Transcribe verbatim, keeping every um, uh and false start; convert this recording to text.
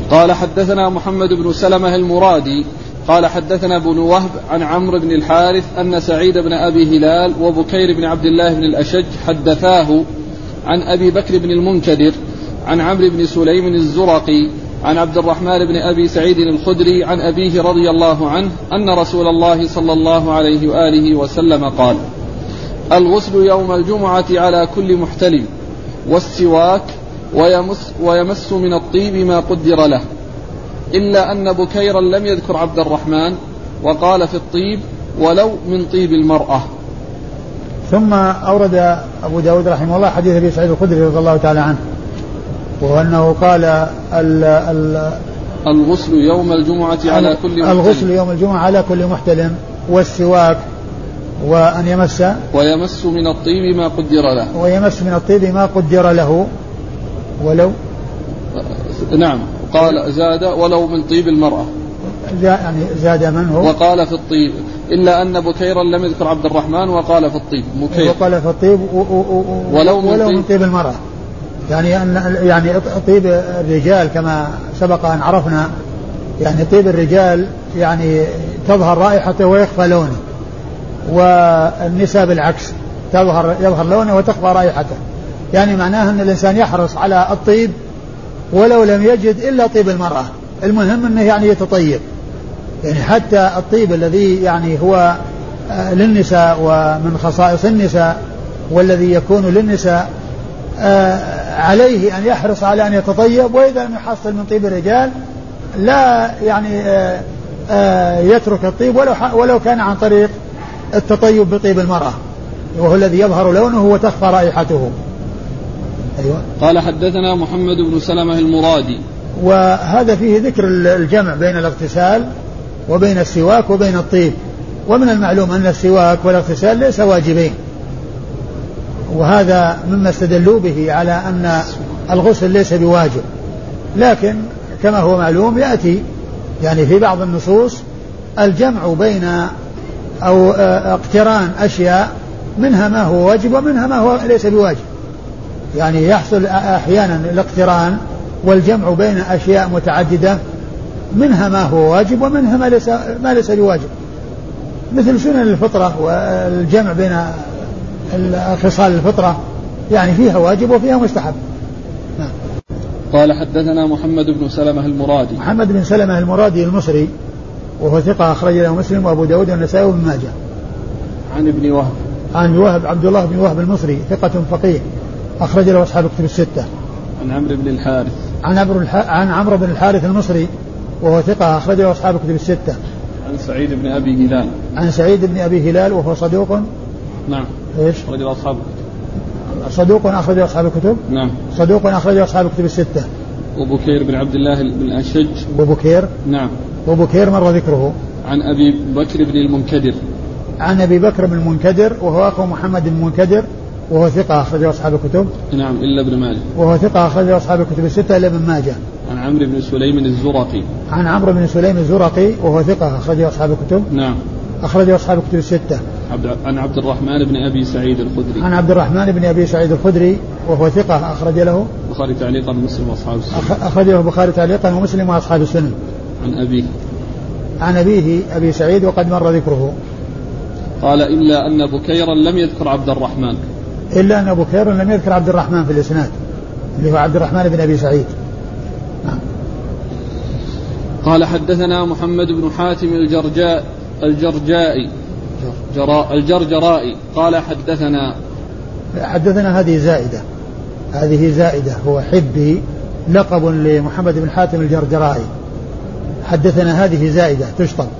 قال حدثنا محمد بن سلمة المرادي قال حدثنا ابن وهب عن عمرو بن الحارث أن سعيد بن أبي هلال وبكير بن عبد الله بن الأشج حدثاه عن أبي بكر بن المنكدر عن عمرو بن سليم الزرقي عن عبد الرحمن بن أبي سعيد الخدري عن أبيه رضي الله عنه أن رسول الله صلى الله عليه وآله وسلم قال: الغسل يوم الجمعة على كل محتلم، والسواك، ويمس, ويمس من الطيب ما قدر له، إلا أن بكيرا لم يذكر عبد الرحمن وقال في الطيب ولو من طيب المرأة. ثم أورد أبو داود رحمه الله حديث أبي سعيد الخدري رضي الله تعالى عنه، وأنه قال ال ال الغسل يوم الجمعة على كل محتلم، الغسل يوم الجمعة على كل محتلم، والسواك، وأن يمس ويمس من الطيب ما قدر له ويمس من الطيب ما قدر له ولو نعم قال زاد ولو من طيب المرأة، يعني زاد من هو وقال في الطيب، إلا أن بكيرا لم يذكر عبد الرحمن وقال في الطيب مكير وقال في الطيب و و و ولو, من, ولو طيب من طيب المرأة، يعني أن يعني طيب الرجال كما سبق أن عرفنا، يعني طيب الرجال يعني تظهر رائحته ويخفى لونه، والنساء بالعكس تظهر يظهر لونه وتخفى رائحته، يعني معناه أن الإنسان يحرص على الطيب ولو لم يجد إلا طيب المرأة، المهم أنه يعني يتطيب، يعني حتى الطيب الذي يعني هو للنساء ومن خصائص النساء والذي يكون للنساء عليه أن يحرص على أن يتطيب، وإذا لم يحصل من طيب الرجال لا يعني يترك الطيب ولو ولو كان عن طريق التطيب بطيب المرأة، وهو الذي يظهر لونه وتخفى رائحته. أيوة. قال حدثنا محمد بن سلمة المرادي، وهذا فيه ذكر الجمع بين الاغتسال وبين السواك وبين الطيب، ومن المعلوم أن السواك والاغتسال ليس واجبين، وهذا مما استدلوا به على أن الغسل ليس بواجب، لكن كما هو معلوم يأتي يعني في بعض النصوص الجمع بين أو اقتران أشياء، منها ما هو واجب ومنها ما هو ليس بواجب، يعني يحصل أحيانا الاقتران والجمع بين أشياء متعددة، منها ما هو واجب ومنها ما ليس, ما ليس بواجب، مثل سنن الفطرة والجمع بين خصال الفطرة، يعني فيها واجب وفيها مستحب. نعم. قال حدثنا محمد بن سلمة المرادي، محمد بن سلمة المرادي المصري، وهو ثقة أخرج له مسلم وأبو داود والنسائي وابن ماجه. عن ابن وهب، عن وهب عبد الله بن وهب المصري ثقة فقيه أخرج له أصحاب الكتب الستة. عن عمرو بن الحارث، عن عمرو الح... عن عمرو بن الحارث المصري وهو ثقة أخرج له أصحاب الكتب الستة. عن سعيد بن أبي هلال، عن سعيد بن أبي هلال وهو صدوق. نعم. إيش؟ أخرج له أصحاب صدوق أخرج له أصحاب الكتب. نعم. صدوق أخرج له أصحاب الكتب الستة. وبكير بن عبد الله بن الأشج. وبكير. نعم. وبكير مر ذكره. عن أبي بكر بن المنكدر. عن أبي بكر بن المنكدر وهو أخو محمد بن المنكدر وهو ثقة أخرج له أصحاب الكتب. نعم إلا ابن ماجه. وهو ثقة أخرج له أصحاب الكتب الستة إلا ابن ماجه. عن عمرو بن سليم الزرقي. عن عمرو بن سليم الزرقي وهو ثقة أخرج له أصحاب الكتب. نعم. أخرج له أصحاب الكتب الستة. عن عبد الرحمن بن أبي سعيد الخدري. عن عبد الرحمن بن أبي سعيد الخدري وهو ثقة أخرج له البخاري تعليقا ومسلم وأصحاب السنن. أخرج له البخاري تعليقا ومسلم وأصحاب السنن. عن أبيه. عن أبيه أبي سعيد وقد مر ذكره. قال إلا أن بكيرا لم يذكر عبد الرحمن. إلا أن بكير لم يذكر عبد الرحمن في الإسناد اللي هو عبد الرحمن بن أبي سعيد. نعم. قال حدثنا محمد بن حاتم الجرجاء الجرجائي جراء الجرجرائي قال حدثنا حدثنا هذه زائدة هذه زائدة هو حبي لقب لمحمد بن حاتم الجرجرائي. حدثنا هذه زائدة تشطب